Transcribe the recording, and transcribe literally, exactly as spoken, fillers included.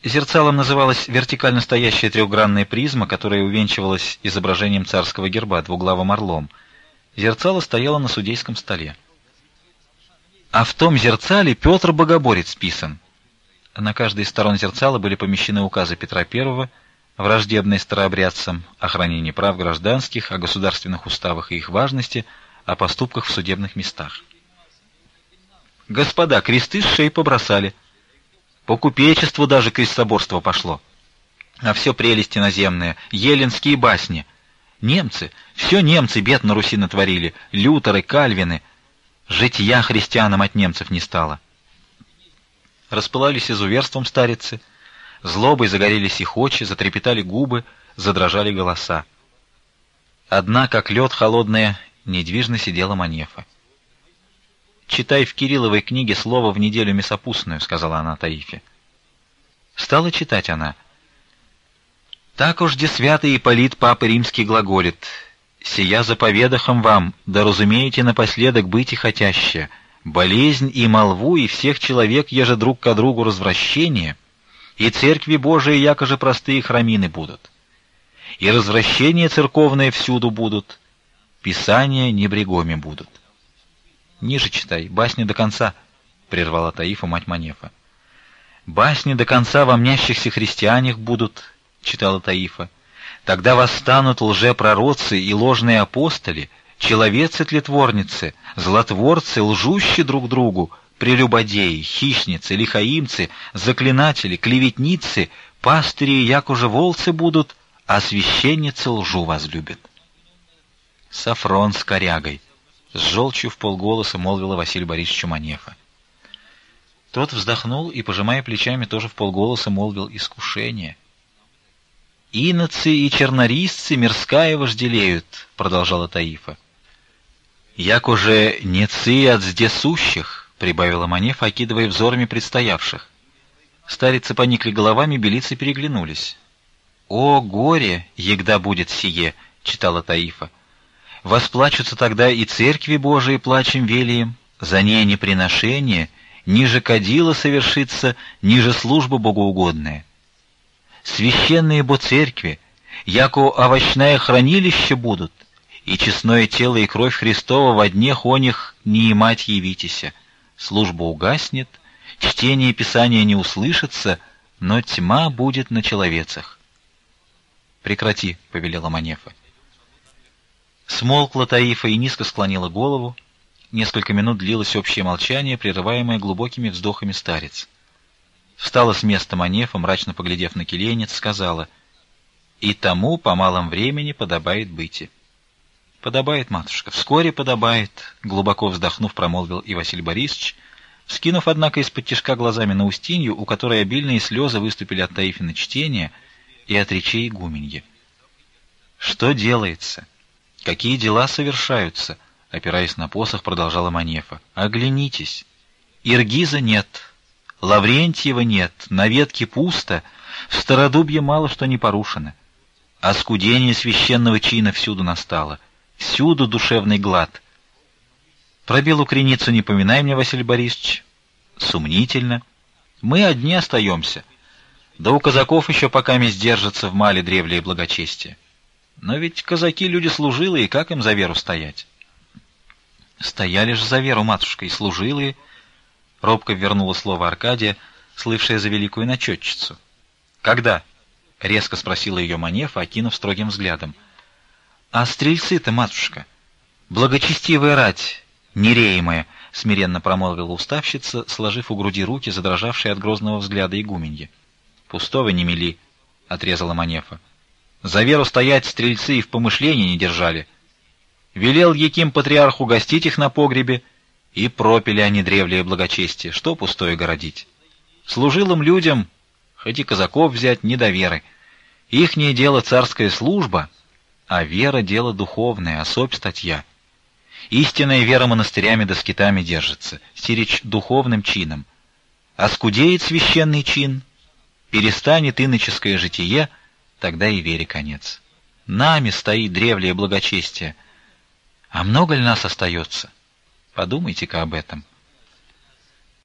Зерцалом называлась вертикально стоящая трехгранная призма, которая увенчивалась изображением царского герба двуглавым орлом. Зерцало стояло на судейском столе. А в том зерцале Петр Богоборец писан. На каждой из сторон зерцала были помещены указы Петра Первого, враждебные старообрядцам, о хранении прав гражданских, о государственных уставах и их важности, о поступках в судебных местах. Господа, кресты с шеи побросали. По купечеству даже крестоборство пошло. А все прелести наземные, еленские басни. Немцы, все немцы бед на Руси натворили, Лютеры, Кальвины. Житья христианам от немцев не стало. Распылались изуверством старицы, злобой загорелись их очи, затрепетали губы, задрожали голоса. Одна, как лед холодная, недвижно сидела Манефа. «Читай в Кирилловой книге слово в неделю мясопустную», — сказала она Таифе. Стала читать она. «Так уж де святый Ипполит Папы Римский глаголит: сия заповедахом вам, да разумеете напоследок быть и хотяще, болезнь и молву, и всех человек, еже друг ко другу развращение, и церкви Божии якоже простые храмины будут, и развращения церковные всюду будут, писания небрегоми будут». «Ниже читай, басни до конца», — прервала Таифа мать Манефа. «Басни до конца во мнящихся христианах будут», — читала Таифа. «Тогда восстанут лжепророцы и ложные апостоли, человецы-тлетворницы, злотворцы, лжущие друг другу, прелюбодеи, хищницы, лихаимцы, заклинатели, клеветницы, пастыри, якоже волцы будут, а священницы лжу возлюбят». «Сафрон с корягой», — с желчью вполголоса молвила Василию Борисовичу Манефа. Тот вздохнул и, пожимая плечами, тоже вполголоса молвил: «Искушение». «Иноцы и чернорисцы мирская вожделеют», — продолжала Таифа. «Як уже нецы от здесущих», — прибавила Манефа, окидывая взорами предстоявших. Старицы поникли головами, белицы переглянулись. «О, горе, егда будет сие», — читала Таифа. «Восплачутся тогда и церкви Божии плачем велием, за ней не приношение, ниже кадила совершится, ниже служба богоугодная. Священные бо церкви, яко овощное хранилище будут, и честное тело и кровь Христова во днех о них не имать явитеся. Служба угаснет, чтение Писания не услышится, но тьма будет на человецах». «Прекрати», — повелела Манефа. Смолкла Таифа и низко склонила голову. Несколько минут длилось общее молчание, прерываемое глубокими вздохами старец. Встала с места Манефа, мрачно поглядев на келейниц, сказала: «И тому по малом времени подобает быти». «Подобает, матушка, вскоре подобает», — глубоко вздохнув, промолвил и Василий Борисович, вскинув, однако, из-под тишка глазами на Устинью, у которой обильные слезы выступили от Таифина чтения и от речей игуменьи. «Что делается? Какие дела совершаются?» — опираясь на посох, продолжала Манефа. «Оглянитесь. Иргиза нет, Лаврентьева нет, на ветке пусто, в Стародубье мало что не порушено. Оскудение священного чина всюду настало, всюду душевный глад. Про белую креницу не поминай мне, Василий Борисович. Сумнительно. Мы одни остаемся. Да у казаков еще пока месть держатся в мале древле и благочестие. Но ведь казаки люди служилые, как им за веру стоять?» «Стояли же за веру, матушка, и служилые», — робко вернула слово Аркадия, слывшая за великую начетчицу. «Когда?» — резко спросила ее Манефа, окинув строгим взглядом. «А стрельцы-то, матушка, благочестивая рать, нереемая», — смиренно промолвила уставщица, сложив у груди руки, задрожавшие от грозного взгляда игуменьи. «Пустого не мели», — отрезала Манефа. «За веру стоять стрельцы и в помышлении не держали. Велел Яким патриарх угостить их на погребе, и пропили они древлее благочестие, что пустое городить. Служилым людям, хоть и казаков взять, не до веры. Ихнее дело царская служба, а вера — дело духовное, особь статья. Истинная вера монастырями да скитами держится, сирич духовным чином. Оскудеет священный чин, перестанет иноческое житие, тогда и вере конец. Нами стоит древлее благочестие. А много ли нас остается? Подумайте-ка об этом.